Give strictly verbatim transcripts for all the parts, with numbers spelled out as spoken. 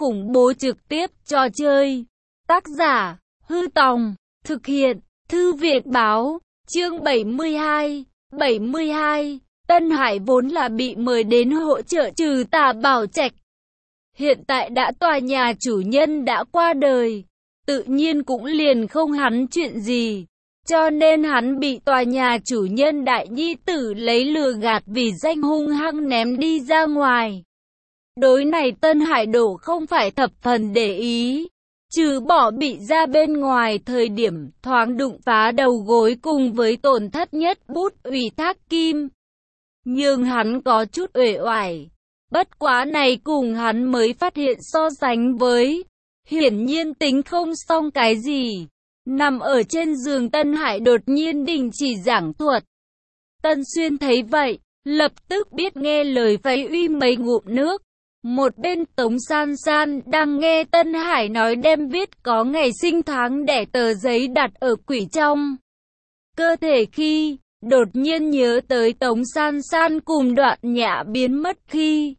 khủng bố trực tiếp trò chơi. Tác giả, Hư Tòng, thực hiện, Thư viện Báo, chương bảy mươi hai, bảy mươi hai, Tân Hải vốn là bị mời đến hỗ trợ trừ tà Bảo Trạch. Hiện tại đã tòa nhà chủ nhân đã qua đời, tự nhiên cũng liền không hắn chuyện gì. Cho nên hắn bị tòa nhà chủ nhân đại nhi tử lấy lừa gạt vì danh hung hăng ném đi ra ngoài. Đối này Tân Hải Đổ không phải thập phần để ý, trừ bỏ bị ra bên ngoài thời điểm thoáng đụng phá đầu gối cùng với tổn thất nhất bút ủy thác kim. Nhưng hắn có chút uể oải, bất quá này cùng hắn mới phát hiện so sánh với, hiển nhiên tính không xong cái gì. Nằm ở trên giường Tân Hải đột nhiên đình chỉ giảng thuật. Tân Xuyên thấy vậy, lập tức biết nghe lời vẫy uy mấy ngụm nước. Một bên Tống San San đang nghe Tân Hải nói đem viết có ngày sinh tháng đẻ tờ giấy đặt ở quỷ trong cơ thể khi, đột nhiên nhớ tới Tống San San cùng Đoạn Nhã biến mất khi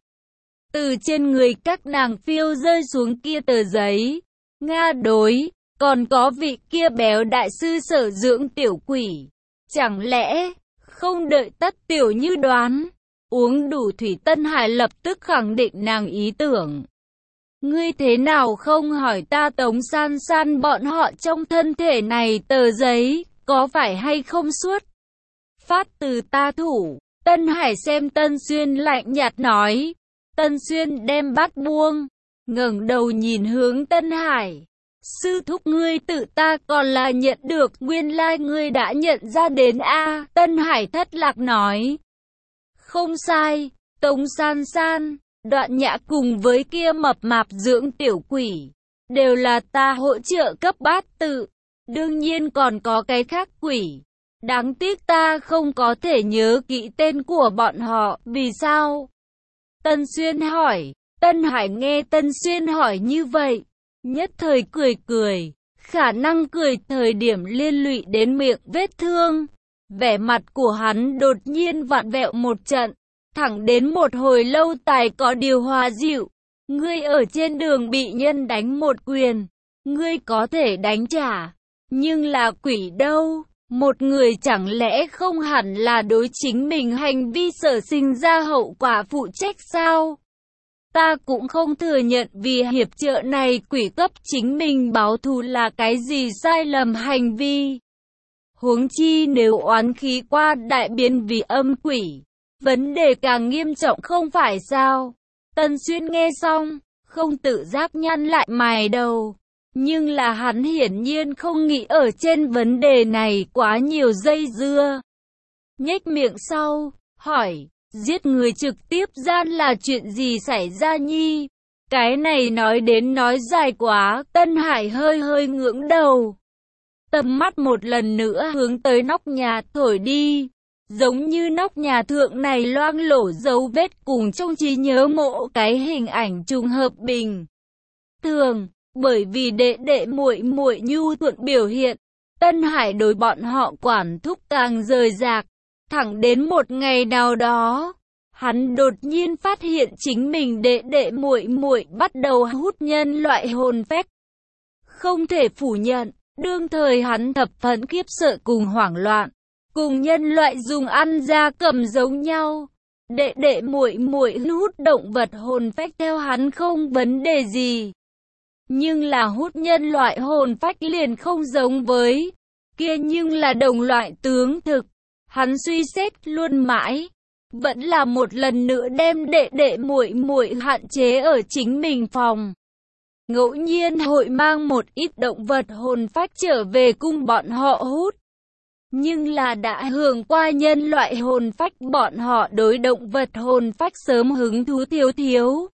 từ trên người các nàng phiêu rơi xuống kia tờ giấy. Nga đối, còn có vị kia béo đại sư sở dưỡng tiểu quỷ. Chẳng lẽ, không đợi Tất Tiểu Như đoán, uống đủ thủy Tân Hải lập tức khẳng định nàng ý tưởng. Ngươi thế nào không hỏi ta Tống San San bọn họ trong thân thể này tờ giấy, có phải hay không suốt phát từ ta thủ? Tân Hải xem Tân Xuyên lạnh nhạt nói. Tân Xuyên đem bát buông, ngẩng đầu nhìn hướng Tân Hải. Sư thúc ngươi tự ta còn là nhận được, nguyên lai ngươi đã nhận ra đến a. Tân Hải thất lạc nói. Không sai, Tống San San, Đoạn Nhã cùng với kia mập mạp dưỡng tiểu quỷ, đều là ta hỗ trợ cấp bát tự. Đương nhiên còn có cái khác quỷ. Đáng tiếc ta không có thể nhớ kỹ tên của bọn họ, vì sao? Tân Xuyên hỏi. Tân Hải nghe Tân Xuyên hỏi như vậy, nhất thời cười cười, khả năng cười thời điểm liên lụy đến miệng vết thương. Vẻ mặt của hắn đột nhiên vặn vẹo một trận, thẳng đến một hồi lâu tài có điều hòa dịu. Ngươi ở trên đường bị nhân đánh một quyền, ngươi có thể đánh trả, nhưng là quỷ đâu? Một người chẳng lẽ không hẳn là đối chính mình hành vi sở sinh ra hậu quả phụ trách sao? Ta cũng không thừa nhận vì hiệp trợ này quỷ cấp chính mình báo thù là cái gì sai lầm hành vi. Huống chi nếu oán khí qua đại biến vì âm quỷ, vấn đề càng nghiêm trọng không phải sao? Tân Xuyên nghe xong, không tự giác nhăn lại mày đầu. Nhưng là hắn hiển nhiên không nghĩ ở trên vấn đề này quá nhiều dây dưa. Nhếch miệng sau, hỏi, giết người trực tiếp gian là chuyện gì xảy ra nhi? Cái này nói đến nói dài quá, Tân Hải hơi hơi ngưỡng đầu. Tầm mắt một lần nữa hướng tới nóc nhà thổi đi. Giống như nóc nhà thượng này loang lổ dấu vết cùng trong trí nhớ mộ cái hình ảnh trùng hợp bình thường. Bởi vì đệ đệ muội muội nhu thuận biểu hiện, Tân Hải đối bọn họ quản thúc càng rời rạc. Thẳng đến một ngày nào đó, hắn đột nhiên phát hiện chính mình đệ đệ muội muội bắt đầu hút nhân loại hồn phách. Không thể phủ nhận, đương thời hắn thập phần khiếp sợ cùng hoảng loạn, cùng nhân loại dùng ăn gia cầm giống nhau. Đệ đệ muội muội hút động vật hồn phách theo hắn không vấn đề gì. Nhưng là hút nhân loại hồn phách liền không giống với kia, nhưng là đồng loại tướng thực. Hắn suy xét luôn mãi, vẫn là một lần nữa đem đệ đệ muội muội hạn chế ở chính mình phòng. Ngẫu nhiên hội mang một ít động vật hồn phách trở về cung bọn họ hút. Nhưng là đã hưởng qua nhân loại hồn phách, bọn họ đối động vật hồn phách sớm hứng thú thiếu thiếu.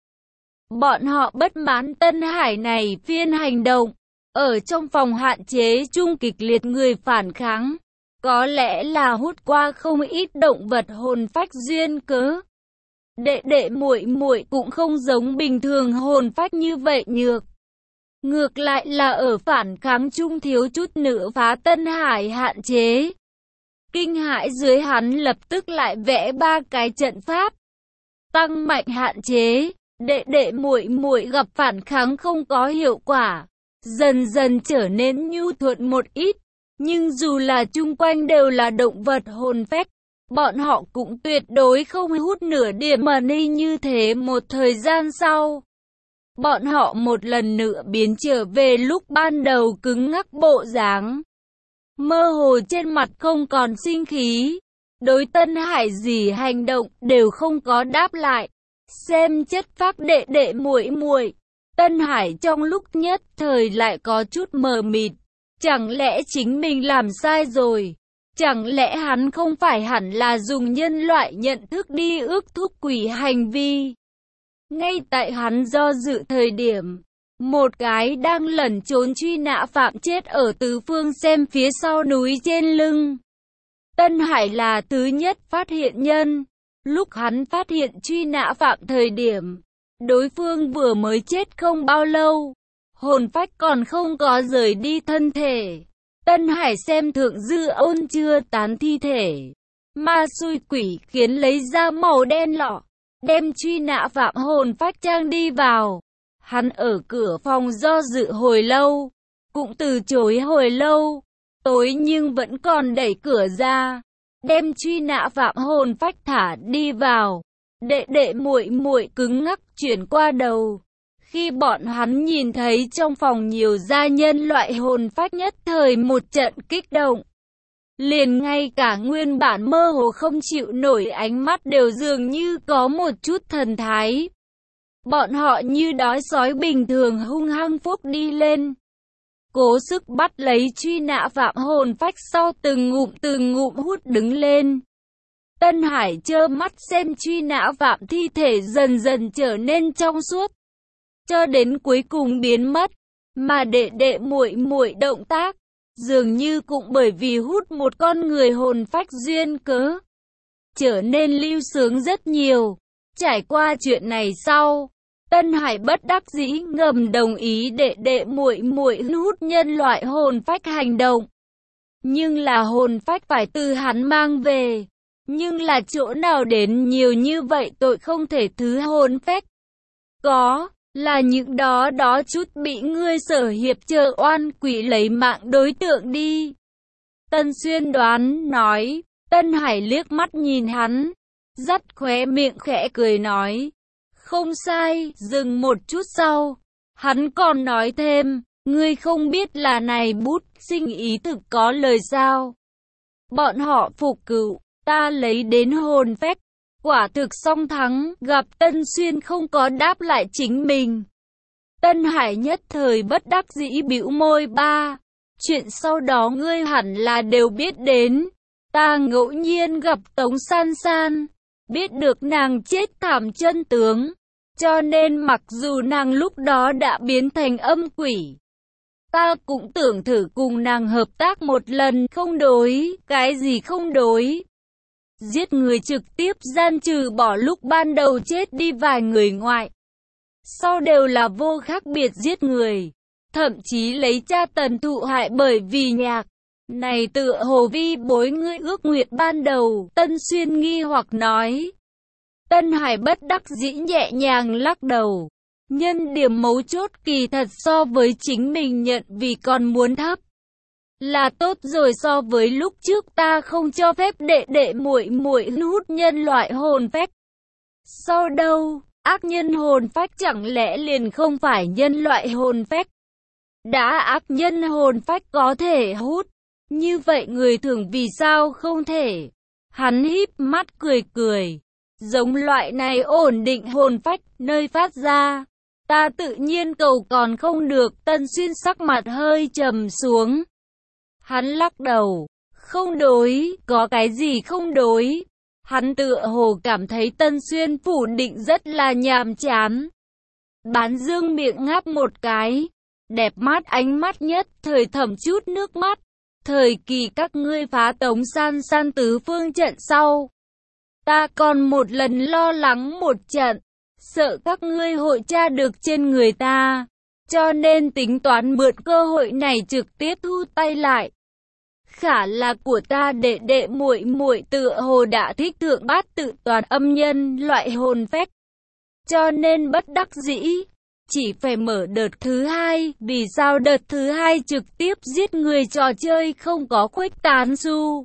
Bọn họ bất mãn Tân Hải này phiên hành động, ở trong phòng hạn chế chung kịch liệt người phản kháng. Có lẽ là hút qua không ít động vật hồn phách duyên cớ. Đệ đệ muội muội cũng không giống bình thường hồn phách như vậy nhược. Ngược lại là ở phản kháng chung thiếu chút nữa phá Tân Hải hạn chế. Kinh hãi dưới hắn lập tức lại vẽ ba cái trận pháp, tăng mạnh hạn chế. đệ đệ muội muội gặp phản kháng không có hiệu quả, dần dần trở nên nhu thuận một ít. Nhưng dù là chung quanh đều là động vật hồn phách, bọn họ cũng tuyệt đối không hút nửa điểm money. Như thế một thời gian sau, bọn họ một lần nữa biến trở về lúc ban đầu cứng ngắc bộ dáng. Mơ hồ trên mặt không còn sinh khí, đối Tân Hải gì hành động đều không có đáp lại. Xem chất phác đệ đệ muội muội, Tân Hải trong lúc nhất thời lại có chút mờ mịt. Chẳng lẽ chính mình làm sai rồi? Chẳng lẽ hắn không phải hẳn là dùng nhân loại nhận thức đi ước thúc quỷ hành vi? Ngay tại hắn do dự thời điểm, một cái đang lẩn trốn truy nã phạm chết ở tứ phương xem phía sau núi trên lưng. Tân Hải là thứ nhất phát hiện nhân. Lúc hắn phát hiện truy nã phạm thời điểm, đối phương vừa mới chết không bao lâu, hồn phách còn không có rời đi thân thể. Tân Hải xem thượng dư ôn chưa tán thi thể, ma xui quỷ khiến lấy ra màu đen lọ, đem truy nã phạm hồn phách trang đi vào. Hắn ở cửa phòng do dự hồi lâu, cũng từ chối hồi lâu, tối nhưng vẫn còn đẩy cửa ra, đem truy nã phạm hồn phách thả đi vào. Đệ đệ muội muội cứng ngắc chuyển qua đầu. Khi bọn hắn nhìn thấy trong phòng nhiều gia nhân loại hồn phách, nhất thời một trận kích động. Liền ngay cả nguyên bản mơ hồ không chịu nổi ánh mắt đều dường như có một chút thần thái. Bọn họ như đói sói bình thường hung hăng phúc đi lên, cố sức bắt lấy truy nã phạm hồn phách, sau từng ngụm từng ngụm hút đứng lên. Tân Hải trơ mắt xem truy nã phạm thi thể dần dần trở nên trong suốt, cho đến cuối cùng biến mất, mà đệ đệ muội muội động tác dường như cũng bởi vì hút một con người hồn phách duyên cớ, trở nên lưu sướng rất nhiều. Trải qua chuyện này sau, Tân Hải bất đắc dĩ ngầm đồng ý đệ đệ muội muội hút nhân loại hồn phách hành động. Nhưng là hồn phách phải từ hắn mang về, nhưng là chỗ nào đến nhiều như vậy tội không thể thứ hồn phách. Có, là những đó đó chút bị ngươi Sở Hiệp chờ oan quỷ lấy mạng đối tượng đi. Tân Xuyên đoán nói. Tân Hải liếc mắt nhìn hắn, dắt khóe miệng khẽ cười nói, không sai. Dừng một chút sau, hắn còn nói thêm, ngươi không biết là này bút sinh ý thực có lời sao? Bọn họ phục cửu, ta lấy đến hồn phách, quả thực song thắng. Gặp Tân Xuyên không có đáp lại chính mình, Tân Hải nhất thời bất đắc dĩ bĩu môi. Ba, chuyện sau đó ngươi hẳn là đều biết đến. Ta ngẫu nhiên gặp Tống San San, biết được nàng chết thảm chân tướng, cho nên mặc dù nàng lúc đó đã biến thành âm quỷ, ta cũng tưởng thử cùng nàng hợp tác một lần. Không đối. Cái gì không đối? Giết người trực tiếp gian trừ bỏ lúc ban đầu chết đi vài người ngoại, sau đều là vô khác biệt giết người, thậm chí lấy cha tần thụ hại bởi vì nhạc. Này tựa hồ vi bối ngươi ước nguyện ban đầu. Tân Xuyên nghi hoặc nói. Tân Hải bất đắc dĩ nhẹ nhàng lắc đầu. Nhân điểm mấu chốt kỳ thật so với chính mình nhận vì còn muốn thấp. Là tốt rồi, so với lúc trước ta không cho phép đệ đệ muội muội hút nhân loại hồn phách. Sau đâu, ác nhân hồn phách chẳng lẽ liền không phải nhân loại hồn phách? Đã ác nhân hồn phách có thể hút, như vậy người thường vì sao không thể? Hắn híp mắt cười cười. Giống loại này ổn định hồn phách, nơi phát ra, ta tự nhiên cầu còn không được. Tân Xuyên sắc mặt hơi trầm xuống. Hắn lắc đầu. Không đối, có cái gì không đối? Hắn tựa hồ cảm thấy Tân Xuyên phủ định rất là nhàm chán. Bán dương miệng ngáp một cái. Đẹp mắt ánh mắt nhất thời thẩm chút nước mắt. Thời kỳ các ngươi phá Tống San San tứ phương trận sau, ta còn một lần lo lắng một trận, sợ các ngươi hội tra được trên người ta, cho nên tính toán mượn cơ hội này trực tiếp thu tay lại. Khả là của ta đệ đệ muội muội tựa hồ đã thích thượng bát tự toàn âm nhân loại hồn phách, cho nên bất đắc dĩ, chỉ phải mở đợt thứ hai. Vì sao đợt thứ hai trực tiếp giết người, trò chơi không có khuếch tán xu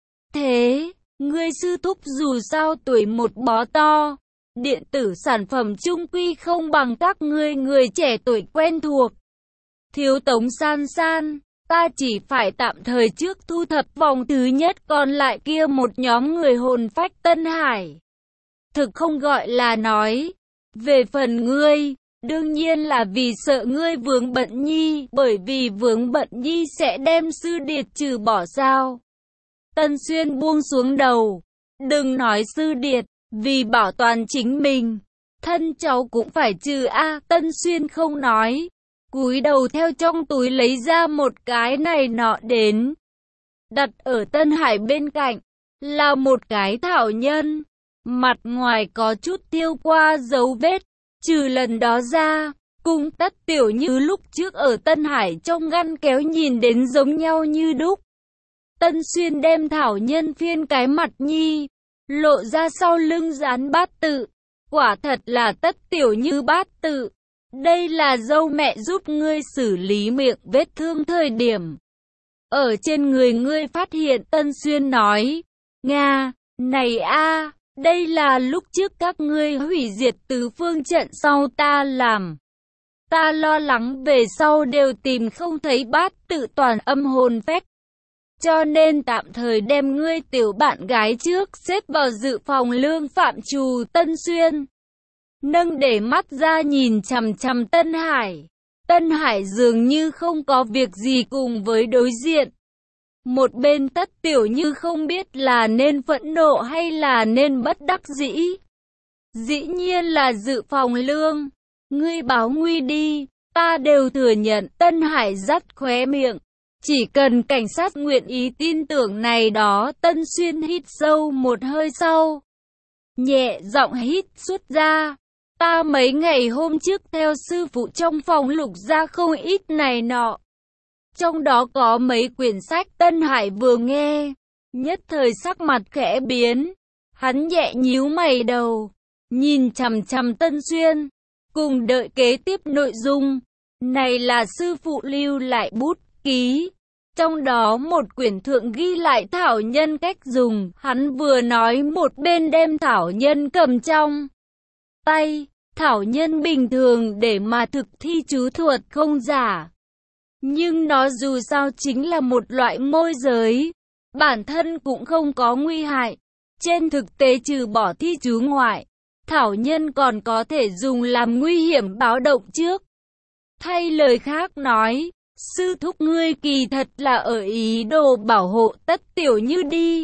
thế? Ngươi sư thúc dù sao tuổi một bó to, điện tử sản phẩm chung quy không bằng các ngươi người trẻ tuổi quen thuộc. Thiếu Tống san san, ta chỉ phải tạm thời trước thu thập vòng thứ nhất, còn lại kia một nhóm người hồn phách Tân Hải. Thực không gọi là nói. Về phần ngươi, đương nhiên là vì sợ ngươi vướng bận nhi, bởi vì vướng bận nhi sẽ đem sư điệt trừ bỏ sao. Tân Xuyên buông xuống đầu. Đừng nói sư điệt, vì bảo toàn chính mình, thân cháu cũng phải trừ a. Tân Xuyên không nói, cúi đầu theo trong túi lấy ra một cái này nọ đến. Đặt ở Tân Hải bên cạnh, là một cái thảo nhân. Mặt ngoài có chút tiêu qua dấu vết, trừ lần đó ra, cùng Tất Tiểu Như lúc trước ở Tân Hải trong ngăn kéo nhìn đến giống nhau như đúc. Tân Xuyên đem thảo nhân phiên cái mặt nhi, lộ ra sau lưng dán bát tự. Quả thật là Tất Tiểu Như bát tự. Đây là dâu mẹ giúp ngươi xử lý miệng vết thương thời điểm ở trên người ngươi phát hiện. Tân Xuyên nói, Nga, này a, đây là lúc trước các ngươi hủy diệt tứ phương trận sau ta làm. Ta lo lắng về sau đều tìm không thấy bát tự toàn âm hồn phách, cho nên tạm thời đem ngươi tiểu bạn gái trước xếp vào dự phòng lương phạm trù. Tân Xuyên nâng để mắt ra nhìn chằm chằm Tân Hải. Tân Hải dường như không có việc gì cùng với đối diện. Một bên Tất Tiểu Như không biết là nên phẫn nộ hay là nên bất đắc dĩ. Dĩ nhiên là dự phòng lương. Ngươi báo nguy đi, ta đều thừa nhận. Tân Hải dắt khóe miệng. Chỉ cần cảnh sát nguyện ý tin tưởng này đó. Tân Xuyên hít sâu một hơi sau, nhẹ giọng hít xuất ra. Ta mấy ngày hôm trước theo sư phụ trong phòng lục ra không ít này nọ. Trong đó có mấy quyển sách. Tân Hải vừa nghe, nhất thời sắc mặt khẽ biến. Hắn nhẹ nhíu mày đầu, nhìn chằm chằm Tân Xuyên, cùng đợi kế tiếp nội dung. Này là sư phụ lưu lại bút ký. Trong đó một quyển thượng ghi lại thảo nhân cách dùng. Hắn vừa nói một bên đem thảo nhân cầm trong tay. Thảo nhân bình thường để mà thực thi chú thuật không giả, nhưng nó dù sao chính là một loại môi giới, bản thân cũng không có nguy hại. Trên thực tế trừ bỏ thi chú ngoại, thảo nhân còn có thể dùng làm nguy hiểm báo động trước. Thay lời khác nói, sư thúc ngươi kỳ thật là ở ý đồ bảo hộ Tất Tiểu Như đi.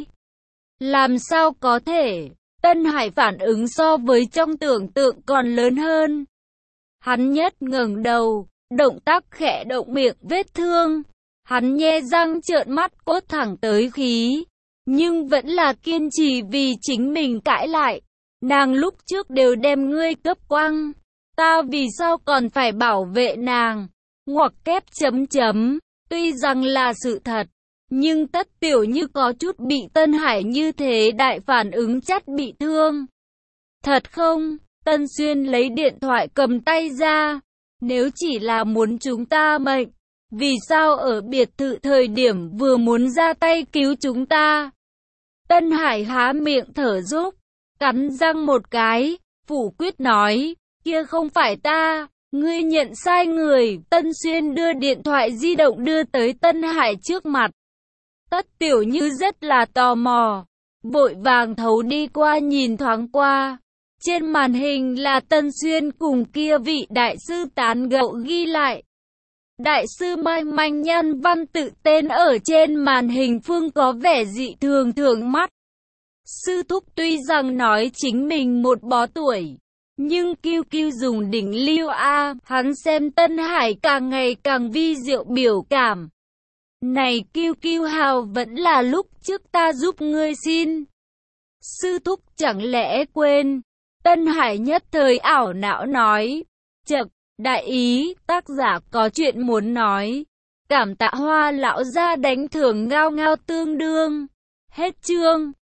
Làm sao có thể? Tân Hải phản ứng so với trong tưởng tượng còn lớn hơn. Hắn nhất ngẩng đầu, động tác khẽ động miệng vết thương. Hắn nhe răng trợn mắt cốt thẳng tới khí, nhưng vẫn là kiên trì vì chính mình cãi lại. Nàng lúc trước đều đem ngươi cấp quăng, ta vì sao còn phải bảo vệ nàng? Ngoặc kép chấm chấm, tuy rằng là sự thật, nhưng Tất Tiểu Như có chút bị Tân Hải như thế đại phản ứng chắc bị thương. Thật không? Tân Xuyên lấy điện thoại cầm tay ra. Nếu chỉ là muốn chúng ta mệnh, vì sao ở biệt thự thời điểm vừa muốn ra tay cứu chúng ta? Tân Hải há miệng thở dốc, cắn răng một cái, phủ quyết nói, kia không phải ta, ngươi nhận sai người. Tân Xuyên đưa điện thoại di động đưa tới Tân Hải trước mặt. Tất Tiểu Như rất là tò mò, vội vàng thấu đi qua nhìn thoáng qua. Trên màn hình là Tân Xuyên cùng kia vị đại sư tán gẫu ghi lại. Đại sư Mai Manh nhân văn tự tên ở trên màn hình phương có vẻ dị thường thường mắt. Sư thúc tuy rằng nói chính mình một bó tuổi, nhưng kiêu kiêu dùng đỉnh lưu A, hắn xem Tân Hải càng ngày càng vi diệu biểu cảm. Này kiêu kiêu hào vẫn là lúc trước ta giúp ngươi xin. Sư thúc chẳng lẽ quên? Tân Hải nhất thời ảo não nói. Chậc, đại ý, tác giả có chuyện muốn nói. Cảm tạ Hoa lão gia đánh thưởng ngao ngao tương đương. Hết chương.